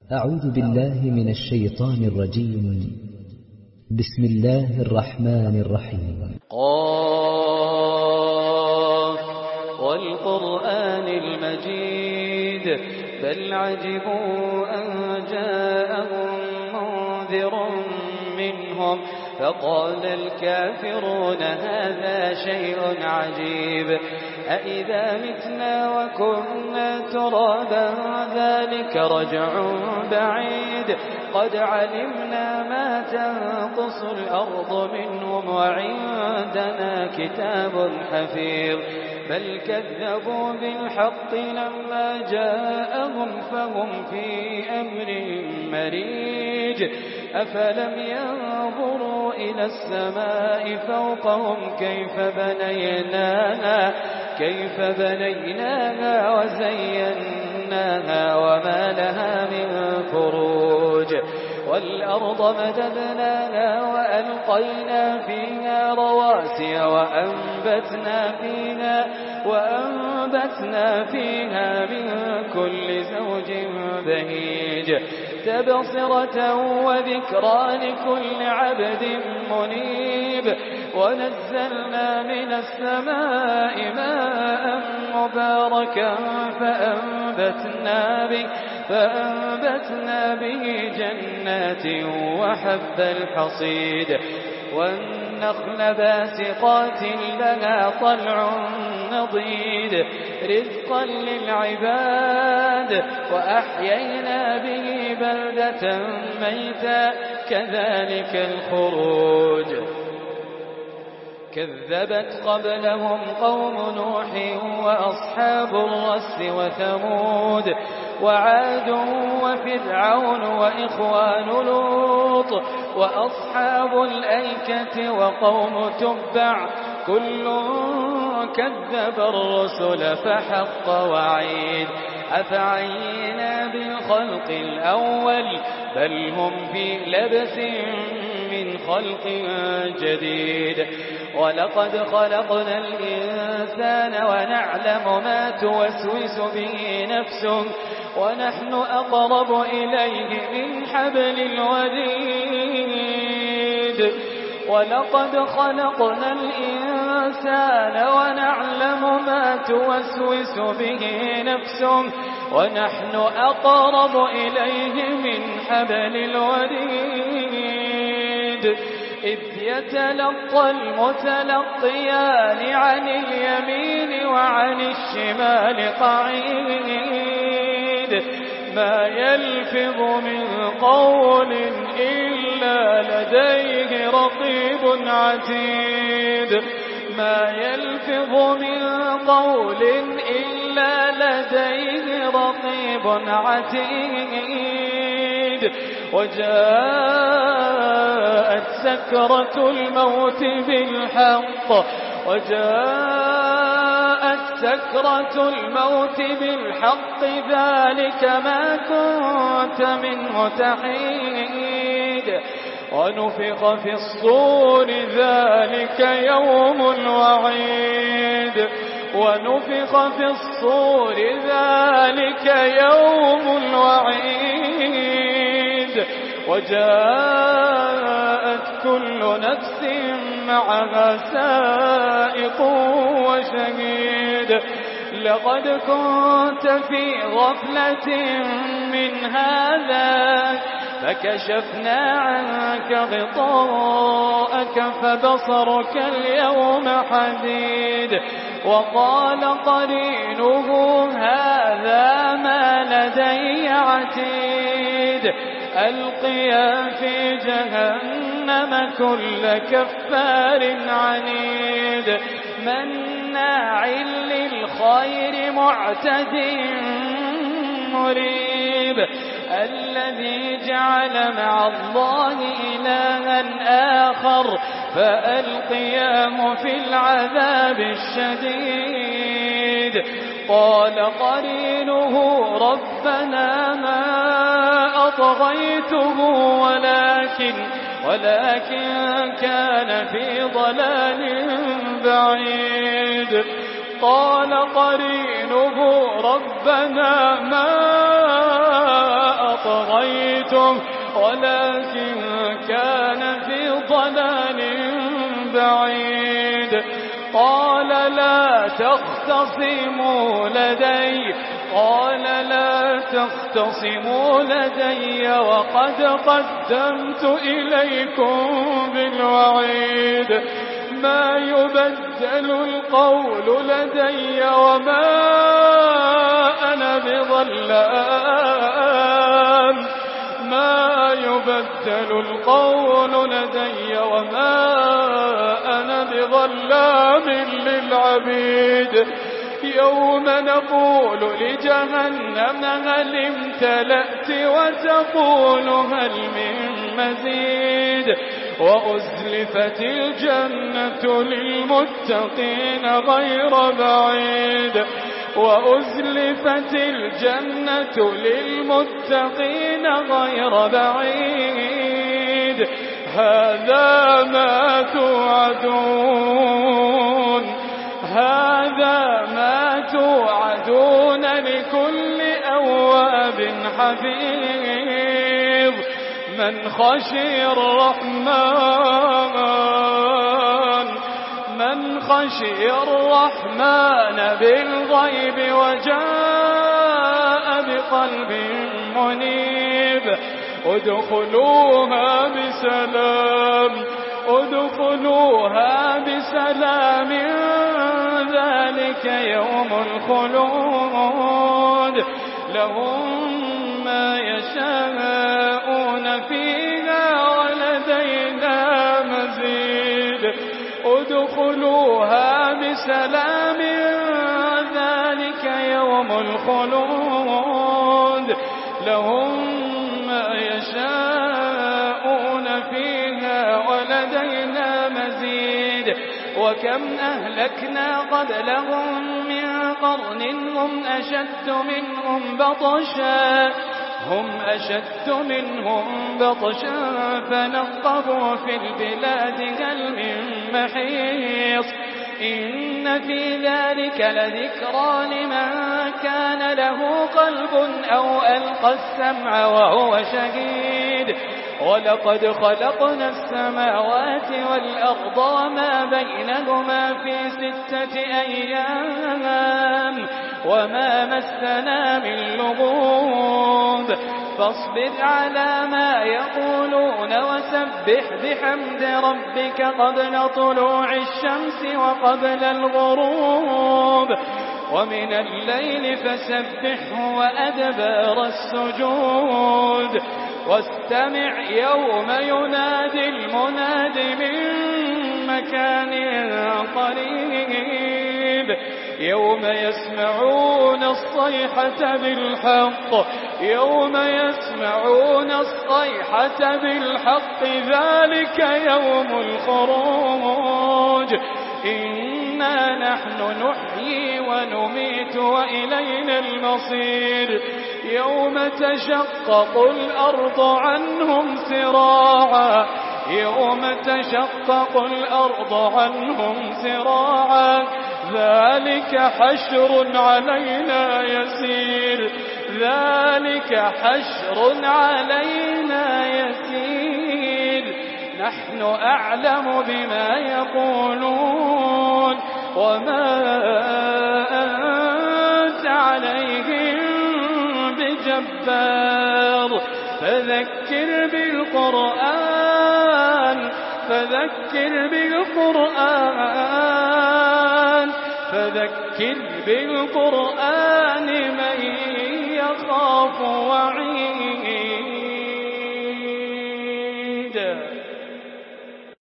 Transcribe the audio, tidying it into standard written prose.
أعوذ بالله من الشيطان الرجيم. بسم الله الرحمن الرحيم. قاف والقرآن المجيد بل عجبوا أن جاءهم منذر منهم فقال الكافرون هذا شيء عجيب أإذا متنا وكنا ترابا ذلك رجع بعيد قد علمنا ما تنقص الأرض منهم وعندنا كتاب حفيظ بل كذبوا بالحق لما جاءهم فهم في أمر مريج أفلم ينظروا إلى السماء فوقهم كيف بنيناها وزيناها وما لها من فروج والأرض مددناها وألقينا فيها رواسي وأنبتنا فيها من كل زوج بهيج تبصرة وذكرى لكل عبد منيب ونزلنا من السماء ماء مباركا فأنبتنا به جنات وحب الحصيد والنخل باسقات لها طلع نضيد رزقا للعباد وأحيينا به بلدة ميتا كذلك الخروج كذبت قبلهم قوم نوح وأصحاب الرس وثمود وعاد وفرعون وإخوان لوط وأصحاب الأيكة وقوم تبع كل كذب الرسل فحق وعيد أفعينا بالخلق الأول بل هم في لبس من خلق جديد ولقد خلقنا الإنسان ونعلم ما توسوس به نفسه ونحن أقرب إليه من حبل الوريد ولقد خلقنا الإنسان ونعلم ما توسوس به نفسه ونحن أقرب إليه من حبل الوريد إذ يتلقى المتلقيان عن اليمين وعن الشمال قعيد ما يلفظ من قول إلا لديه رقيب عتيد ما يلفظ من قول إلا لديه رقيب عتيد وجاءت سكرة الموت بالحق ذلك ما كنت منه تحيد ونفخ في الصور ذلك يوم الوعيد وجاءت كل نفس معها سائق وشهيد لقد كنت في غفلة من هذا فكشفنا عنك غطاءك فبصرك اليوم حديد وقال قرينه هذا ما لدي عتيد ألقيا في جهنم كل كفار عنيد مناع للخير معتد مريب الذي جعل مع الله إلها آخر فألقياه في العذاب الشديد قال قرينه ربنا ما أطغيته ولكن كان في ضلال بعيد قال قرينه ربنا ما أطغيته فعلتم ولكن كان في ضلال بعيد. قال لا تختصموا لدي وقد قدمت إليكم بالوعيد. ما يبدل القول لدي وما أنا بظلام للعبيد. يوم نقول لجهنم هل امتلأت وتقول هل من مزيد. وأزلفت الجنة للمتقين غير بعيد. هذا ما توعدون لكل أواب حفيظ. من خشي الرحمن بالغيب وجاء بقلب منيب. ادخلوها بسلام ذلك يوم الخلود. لهم ما يشاءون فيها ولدينا مزيد. ادخلوها بسلام ذلك يوم الخلود. لهم ما يشاءون فيها ولدينا مزيد. وكم أهلكنا قبلهم من قرن هم أشد منهم بطشا فنقبوا في البلاد هل من محيص. إن في ذلك لذكرى لمن كان له قلب أو ألقى السمع وهو شهيد. ولقد خلقنا السماوات والأرض وما بينهما في 6 أيام وما مسنا من لغوب. فاصبر على ما يقولون وسبح بحمد ربك قبل طلوع الشمس وقبل الغروب. ومن الليل فسبحه وأدبار السجود. واستمع يوم ينادي المناد من مكان قريب. يوم يسمعون الصيحة بالحق ذلك يوم الخروج. إنا نحن نحيي ونميت وإلينا المصير. يوم تشقق الأرض عنهم سراعا. ذلك حشر علينا يسير. نحن أعلم بما يقولون وما أنت عليهم بجبار. فذكر بالقرآن من يخاف وعيد.